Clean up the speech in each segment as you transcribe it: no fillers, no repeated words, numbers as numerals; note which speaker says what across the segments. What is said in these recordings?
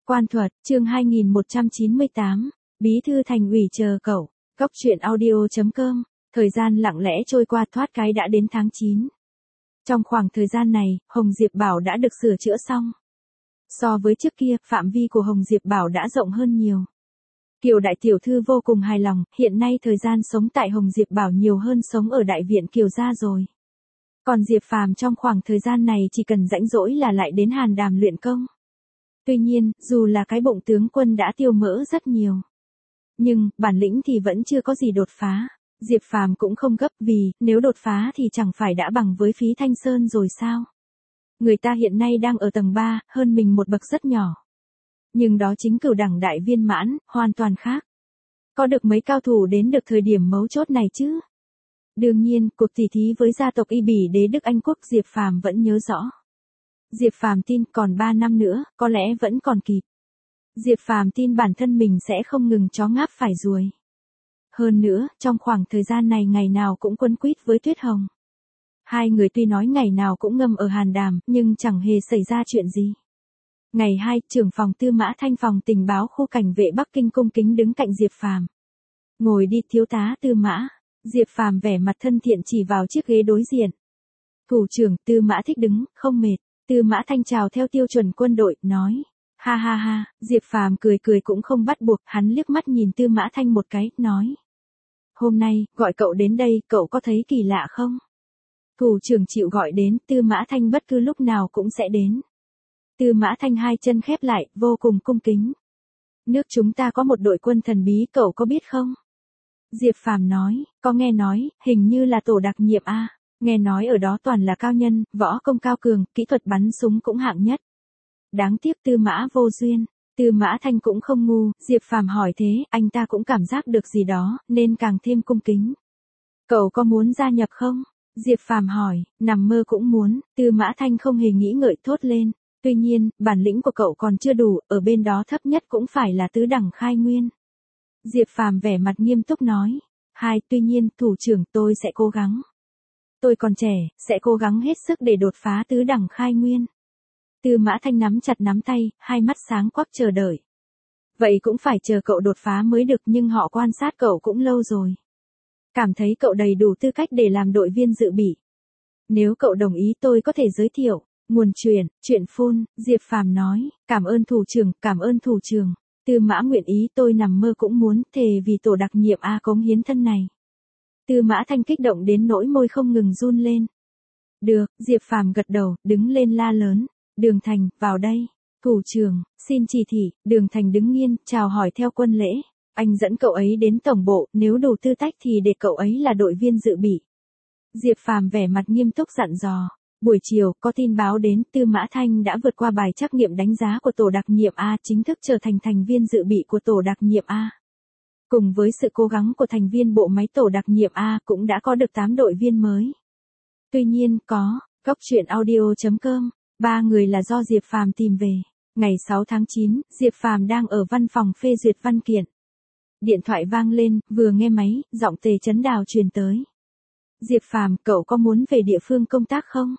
Speaker 1: Quan Thuật, chương 2198, Bí thư thành ủy chờ cậu. Góc truyện audio.com. Thời gian lặng lẽ trôi qua thoát cái đã đến tháng 9. Trong khoảng thời gian này, Hồng Diệp Bảo đã được sửa chữa xong. So với trước kia, phạm vi của Hồng Diệp Bảo đã rộng hơn nhiều. Kiều đại tiểu thư vô cùng hài lòng, hiện nay thời gian sống tại Hồng Diệp Bảo nhiều hơn sống ở đại viện Kiều gia rồi. Còn Diệp Phàm trong khoảng thời gian này chỉ cần rãnh rỗi là lại đến Hàn Đàm luyện công. Tuy nhiên, dù là cái bụng tướng quân đã tiêu mỡ rất nhiều, nhưng bản lĩnh thì vẫn chưa có gì đột phá. Diệp Phàm cũng không gấp vì nếu đột phá thì chẳng phải đã bằng với Phí Thanh Sơn rồi sao? Người ta hiện nay đang ở tầng 3, hơn mình một bậc rất nhỏ. Nhưng đó chính cửu đẳng đại viên mãn, hoàn toàn khác. Có được mấy cao thủ đến được thời điểm mấu chốt này chứ? Đương nhiên, cuộc tỉ thí với gia tộc Y Bỉ Đế Đức Anh Quốc Diệp Phàm vẫn nhớ rõ. Diệp Phàm tin còn 3 năm nữa, có lẽ vẫn còn kịp. Diệp Phàm tin bản thân mình sẽ không ngừng chó ngáp phải ruồi. Hơn nữa, trong khoảng thời gian này ngày nào cũng quấn quýt với Tuyết Hồng. Hai người tuy nói ngày nào cũng ngâm ở Hàn Đàm, nhưng chẳng hề xảy ra chuyện gì. Ngày 2, trưởng phòng Tư Mã Thanh phòng tình báo khu cảnh vệ Bắc Kinh cung kính đứng cạnh Diệp Phàm. Ngồi đi thiếu tá Tư Mã. Diệp Phàm vẻ mặt thân thiện chỉ vào chiếc ghế đối diện. Thủ trưởng Tư Mã thích đứng, không mệt. Tư Mã Thanh chào theo tiêu chuẩn quân đội, nói. Ha ha ha, Diệp Phàm cười cười cũng không bắt buộc, hắn liếc mắt nhìn Tư Mã Thanh một cái, nói. Hôm nay, gọi cậu đến đây, cậu có thấy kỳ lạ không? Thủ trưởng chịu gọi đến, Tư Mã Thanh bất cứ lúc nào cũng sẽ đến. Tư Mã Thanh hai chân khép lại, vô cùng cung kính. Nước chúng ta có một đội quân thần bí, cậu có biết không? Diệp Phàm nói, có nghe nói, hình như là tổ đặc nhiệm A. Nghe nói ở đó toàn là cao nhân, võ công cao cường, kỹ thuật bắn súng cũng hạng nhất. Đáng tiếc Tư Mã vô duyên. Tư Mã Thanh cũng không ngu, Diệp Phàm hỏi thế, anh ta cũng cảm giác được gì đó, nên càng thêm cung kính. Cậu có muốn gia nhập không? Diệp Phàm hỏi, nằm mơ cũng muốn, Tư Mã Thanh không hề nghĩ ngợi thốt lên. Tuy nhiên, bản lĩnh của cậu còn chưa đủ, ở bên đó thấp nhất cũng phải là tứ đẳng khai nguyên. Diệp Phàm vẻ mặt nghiêm túc nói. Tuy nhiên, thủ trưởng tôi sẽ cố gắng. Tôi còn trẻ, sẽ cố gắng hết sức để đột phá tứ đẳng khai nguyên. Tư Mã Thanh nắm chặt nắm tay, hai mắt sáng quắc chờ đợi. Vậy cũng phải chờ cậu đột phá mới được, nhưng họ quan sát cậu cũng lâu rồi. Cảm thấy cậu đầy đủ tư cách để làm đội viên dự bị. Nếu cậu đồng ý tôi có thể giới thiệu. Nguồn chuyện phun, Diệp Phàm nói, cảm ơn thủ trưởng, cảm ơn thủ trưởng. Tư Mã nguyện ý, tôi nằm mơ cũng muốn, thề vì tổ đặc nhiệm A cống hiến thân này. Tư Mã Thanh kích động đến nỗi môi không ngừng run lên. Được, Diệp Phàm gật đầu, đứng lên la lớn. Đường Thành, vào đây. Thủ trưởng, xin chỉ thị. Đường Thành đứng nghiêng, chào hỏi theo quân lễ. Anh dẫn cậu ấy đến tổng bộ, nếu đủ tư cách thì để cậu ấy là đội viên dự bị. Diệp Phàm vẻ mặt nghiêm túc dặn dò. Buổi chiều, có tin báo đến, Tư Mã Thanh đã vượt qua bài trắc nghiệm đánh giá của tổ đặc nhiệm A, chính thức trở thành thành viên dự bị của tổ đặc nhiệm A. Cùng với sự cố gắng của thành viên bộ máy tổ đặc nhiệm A cũng đã có được 8 đội viên mới. Tuy nhiên, góc truyện audio.com, 3 người là do Diệp Phàm tìm về. Ngày 6 tháng 9, Diệp Phàm đang ở văn phòng phê duyệt văn kiện. Điện thoại vang lên, vừa nghe máy, giọng Tề Chấn Đào truyền tới. Diệp Phàm, cậu có muốn về địa phương công tác không?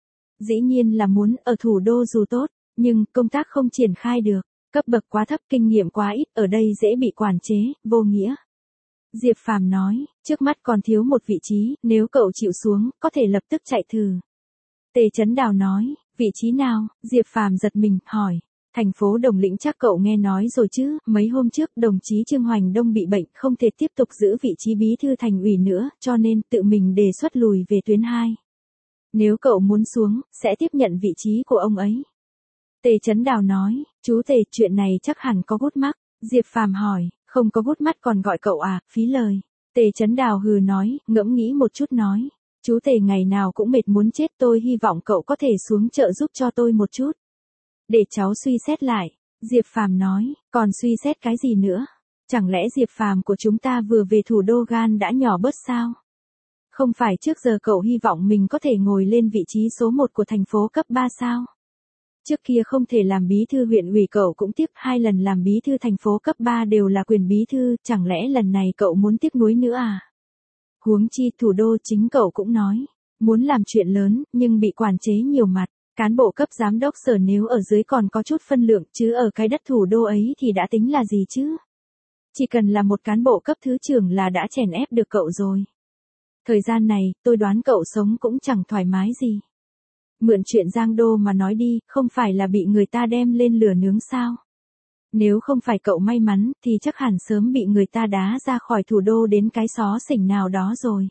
Speaker 1: Dĩ nhiên là muốn, ở thủ đô dù tốt, nhưng công tác không triển khai được, cấp bậc quá thấp, kinh nghiệm quá ít, ở đây dễ bị quản chế, vô nghĩa. Diệp Phàm nói, trước mắt còn thiếu một vị trí, nếu cậu chịu xuống, có thể lập tức chạy thử. Tề Chấn Đào nói, vị trí nào? Diệp Phàm giật mình, hỏi. Thành phố Đồng Lĩnh chắc cậu nghe nói rồi chứ, mấy hôm trước đồng chí Trương Hoành Đông bị bệnh, không thể tiếp tục giữ vị trí bí thư thành ủy nữa, cho nên tự mình đề xuất lùi về tuyến 2. Nếu cậu muốn xuống, sẽ tiếp nhận vị trí của ông ấy. Tề Chấn Đào nói, chú Tề, chuyện này chắc hẳn có gút mắc. Diệp Phàm hỏi, không có gút mắt còn gọi cậu à, phí lời. Tề Chấn Đào hừ nói, ngẫm nghĩ một chút nói, chú Tề ngày nào cũng mệt muốn chết, tôi hy vọng cậu có thể xuống trợ giúp cho tôi một chút. Để cháu suy xét lại. Diệp Phàm nói, còn suy xét cái gì nữa? Chẳng lẽ Diệp Phàm của chúng ta vừa về thủ đô gan đã nhỏ bớt sao? Không phải trước giờ cậu hy vọng mình có thể ngồi lên vị trí số 1 của thành phố cấp 3 sao? Trước kia không thể làm bí thư huyện ủy cậu cũng tiếp 2 lần làm bí thư thành phố cấp 3 đều là quyền bí thư, chẳng lẽ lần này cậu muốn tiếc nuối nữa à? Huống chi thủ đô chính cậu cũng nói, muốn làm chuyện lớn, nhưng bị quản chế nhiều mặt. Cán bộ cấp giám đốc sở nếu ở dưới còn có chút phân lượng chứ ở cái đất thủ đô ấy thì đã tính là gì chứ? Chỉ cần là một cán bộ cấp thứ trưởng là đã chèn ép được cậu rồi. Thời gian này, tôi đoán cậu sống cũng chẳng thoải mái gì. Mượn chuyện Giang Đô mà nói đi, không phải là bị người ta đem lên lửa nướng sao? Nếu không phải cậu may mắn, thì chắc hẳn sớm bị người ta đá ra khỏi thủ đô đến cái xó xỉnh nào đó rồi.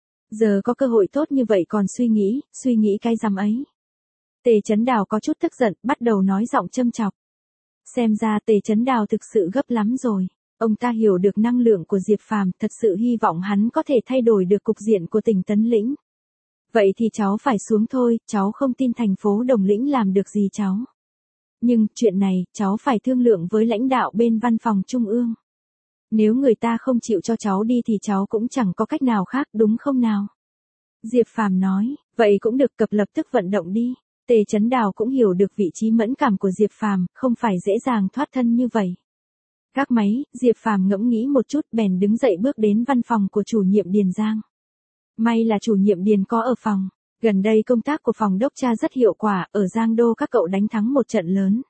Speaker 1: Giờ có cơ hội tốt như vậy còn suy nghĩ cái rắm ấy. Tề Chấn Đào có chút tức giận, bắt đầu nói giọng châm chọc. Xem ra Tề Chấn Đào thực sự gấp lắm rồi. Ông ta hiểu được năng lượng của Diệp Phàm, thật sự hy vọng hắn có thể thay đổi được cục diện của tỉnh Tấn Lĩnh. Vậy thì cháu phải xuống thôi, cháu không tin thành phố Đồng Lĩnh làm được gì cháu. Nhưng, chuyện này, cháu phải thương lượng với lãnh đạo bên văn phòng trung ương. Nếu người ta không chịu cho cháu đi thì cháu cũng chẳng có cách nào khác, đúng không nào? Diệp Phàm nói, vậy cũng được, cập lập tức vận động đi. Tề Chấn Đào cũng hiểu được vị trí mẫn cảm của Diệp Phàm, không phải dễ dàng thoát thân như vậy. Gác máy, Diệp Phàm ngẫm nghĩ một chút bèn đứng dậy bước đến văn phòng của chủ nhiệm Điền Giang. May là chủ nhiệm Điền có ở phòng. Gần đây công tác của phòng đốc tra rất hiệu quả, ở Giang Đô các cậu đánh thắng một trận lớn.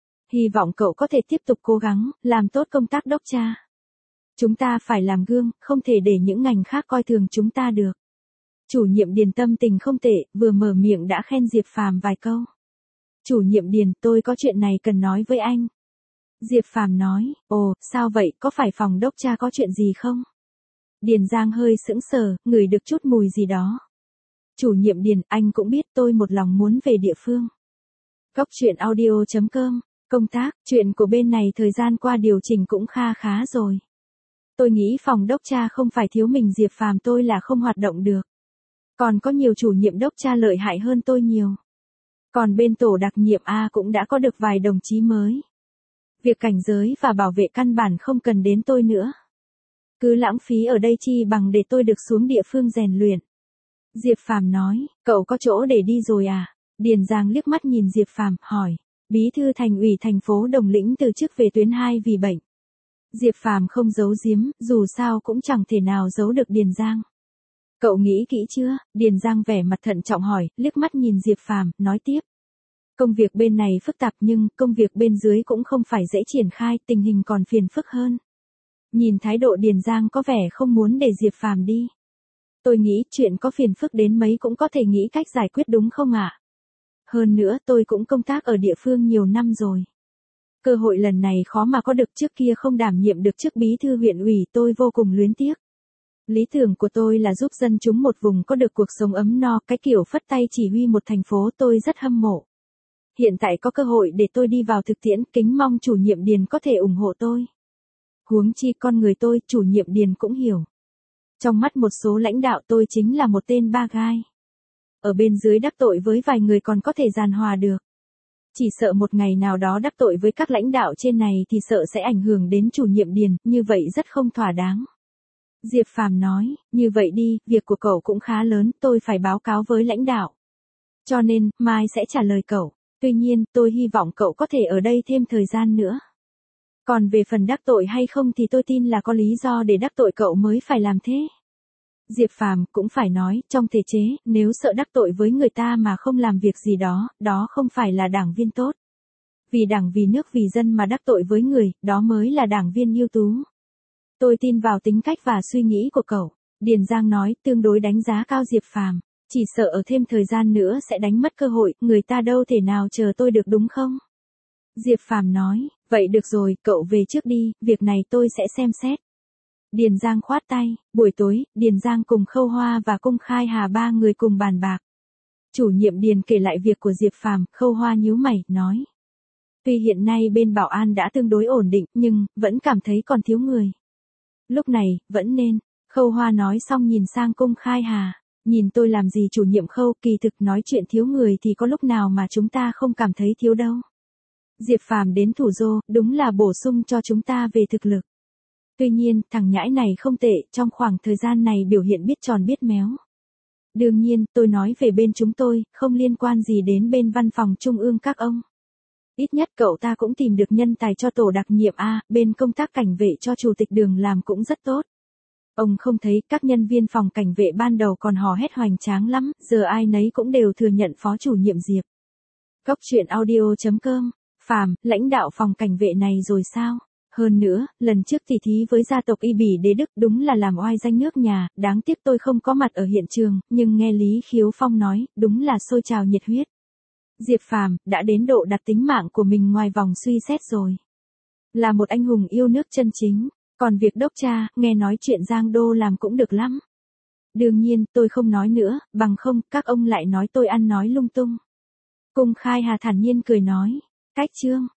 Speaker 1: Hy vọng cậu có thể tiếp tục cố gắng, làm tốt công tác đốc tra. Chúng ta phải làm gương, không thể để những ngành khác coi thường chúng ta được. Chủ nhiệm Điền tâm tình không tệ, vừa mở miệng đã khen Diệp Phàm vài câu. Chủ nhiệm Điền, tôi có chuyện này cần nói với anh. Diệp Phàm nói, ồ, sao vậy, có phải phòng đốc tra có chuyện gì không? Điền Giang hơi sững sờ, ngửi được chút mùi gì đó. Chủ nhiệm Điền, anh cũng biết tôi một lòng muốn về địa phương. Góc truyện audio.com, công tác, chuyện của bên này thời gian qua điều chỉnh cũng khá rồi. Tôi nghĩ phòng đốc tra không phải thiếu mình Diệp Phàm tôi là không hoạt động được. Còn có nhiều chủ nhiệm đốc tra lợi hại hơn tôi nhiều. Còn bên tổ đặc nhiệm A cũng đã có được vài đồng chí mới. Việc cảnh giới và bảo vệ căn bản không cần đến tôi nữa. Cứ lãng phí ở đây chi bằng để tôi được xuống địa phương rèn luyện. Diệp Phàm nói, cậu có chỗ để đi rồi à? Điền Giang liếc mắt nhìn Diệp Phàm, hỏi. Bí thư thành ủy thành phố Đồng Lĩnh từ chức về tuyến 2 vì bệnh. Diệp Phàm không giấu giếm, dù sao cũng chẳng thể nào giấu được Điền Giang. Cậu nghĩ kỹ chưa? Điền Giang vẻ mặt thận trọng hỏi, liếc mắt nhìn Diệp Phàm, nói tiếp. Công việc bên này phức tạp nhưng công việc bên dưới cũng không phải dễ triển khai, tình hình còn phiền phức hơn. Nhìn thái độ Điền Giang có vẻ không muốn để Diệp Phàm đi. Tôi nghĩ chuyện có phiền phức đến mấy cũng có thể nghĩ cách giải quyết đúng không ạ? Hơn nữa tôi cũng công tác ở địa phương nhiều năm rồi. Cơ hội lần này khó mà có được, trước kia không đảm nhiệm được chức bí thư huyện ủy tôi vô cùng luyến tiếc. Lý tưởng của tôi là giúp dân chúng một vùng có được cuộc sống ấm no, cái kiểu phất tay chỉ huy một thành phố tôi rất hâm mộ. Hiện tại có cơ hội để tôi đi vào thực tiễn, kính mong chủ nhiệm Điền có thể ủng hộ tôi. Huống chi con người tôi, chủ nhiệm Điền cũng hiểu. Trong mắt một số lãnh đạo tôi chính là một tên ba gai. Ở bên dưới đắc tội với vài người còn có thể giàn hòa được. Chỉ sợ một ngày nào đó đắc tội với các lãnh đạo trên này thì sợ sẽ ảnh hưởng đến chủ nhiệm Điền, như vậy rất không thỏa đáng. Diệp Phàm nói, như vậy đi, việc của cậu cũng khá lớn, tôi phải báo cáo với lãnh đạo. Cho nên, mai sẽ trả lời cậu. Tuy nhiên, tôi hy vọng cậu có thể ở đây thêm thời gian nữa. Còn về phần đắc tội hay không thì tôi tin là có lý do để đắc tội cậu mới phải làm thế. Diệp Phàm cũng phải nói, trong thể chế, nếu sợ đắc tội với người ta mà không làm việc gì đó, đó không phải là đảng viên tốt. Vì đảng vì nước vì dân mà đắc tội với người, đó mới là đảng viên ưu tú. Tôi tin vào tính cách và suy nghĩ của cậu. Điền Giang nói, tương đối đánh giá cao Diệp Phàm. Chỉ sợ ở thêm thời gian nữa sẽ đánh mất cơ hội, người ta đâu thể nào chờ tôi được đúng không? Diệp Phàm nói, vậy được rồi, cậu về trước đi, việc này tôi sẽ xem xét. Điền Giang khoát tay, buổi tối, Điền Giang cùng Khâu Hoa và Cung Khai Hà ba người cùng bàn bạc. Chủ nhiệm Điền kể lại việc của Diệp Phàm, Khâu Hoa nhíu mày, nói. Tuy hiện nay bên bảo an đã tương đối ổn định, nhưng, vẫn cảm thấy còn thiếu người. Lúc này, vẫn nên, Khâu Hoa nói xong nhìn sang Cung Khai Hà. Nhìn tôi làm gì chủ nhiệm Khâu, kỳ thực nói chuyện thiếu người thì có lúc nào mà chúng ta không cảm thấy thiếu đâu. Diệp Phàm đến Thủ Dô, đúng là bổ sung cho chúng ta về thực lực. Tuy nhiên, thằng nhãi này không tệ, trong khoảng thời gian này biểu hiện biết tròn biết méo. Đương nhiên, tôi nói về bên chúng tôi, không liên quan gì đến bên văn phòng trung ương các ông. Ít nhất cậu ta cũng tìm được nhân tài cho tổ đặc nhiệm A, bên công tác cảnh vệ cho chủ tịch Đường làm cũng rất tốt. Ông không thấy các nhân viên phòng cảnh vệ ban đầu còn hò hét hoành tráng lắm, giờ ai nấy cũng đều thừa nhận phó chủ nhiệm Diệp Góc chuyện audio.com, Phàm, lãnh đạo phòng cảnh vệ này rồi sao? Hơn nữa, lần trước tỉ thí với gia tộc Y Bỉ Đế Đức đúng là làm oai danh nước nhà, đáng tiếc tôi không có mặt ở hiện trường, nhưng nghe Lý Khiếu Phong nói, đúng là sôi trào nhiệt huyết. Diệp Phàm đã đến độ đặt tính mạng của mình ngoài vòng suy xét rồi. Là một anh hùng yêu nước chân chính, còn việc đốc cha, nghe nói chuyện Giang Đô làm cũng được lắm. Đương nhiên, tôi không nói nữa, bằng không, các ông lại nói tôi ăn nói lung tung. Cung Khai Hà thản nhiên cười nói, cách chương.